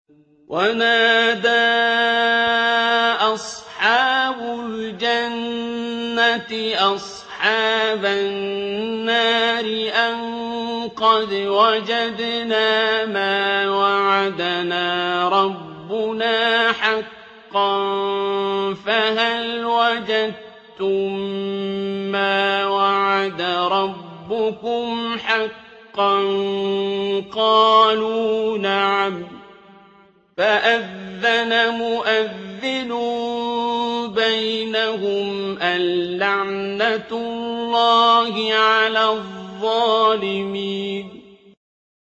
وَنَادَىٰ أَصْحَابُ الْجَنَّةِ أَصْحَابَ النَّارِ أَن قَدْ وَجَدْنَا مَا وَعَدَنَا رَبُّنَا حَقًّا فَهَلْ وَجَدتُّم مَّا وَعَدَ رَبُّكُمْ حَقًّا ۖ قَالُوا نَعَمْ ۚ فَأَذَّنَ مُؤَذِّنٌ بَيْنَهُمْ اللَّعْنَةُ اللَّهِ عَلَى الظَّالِمِينَ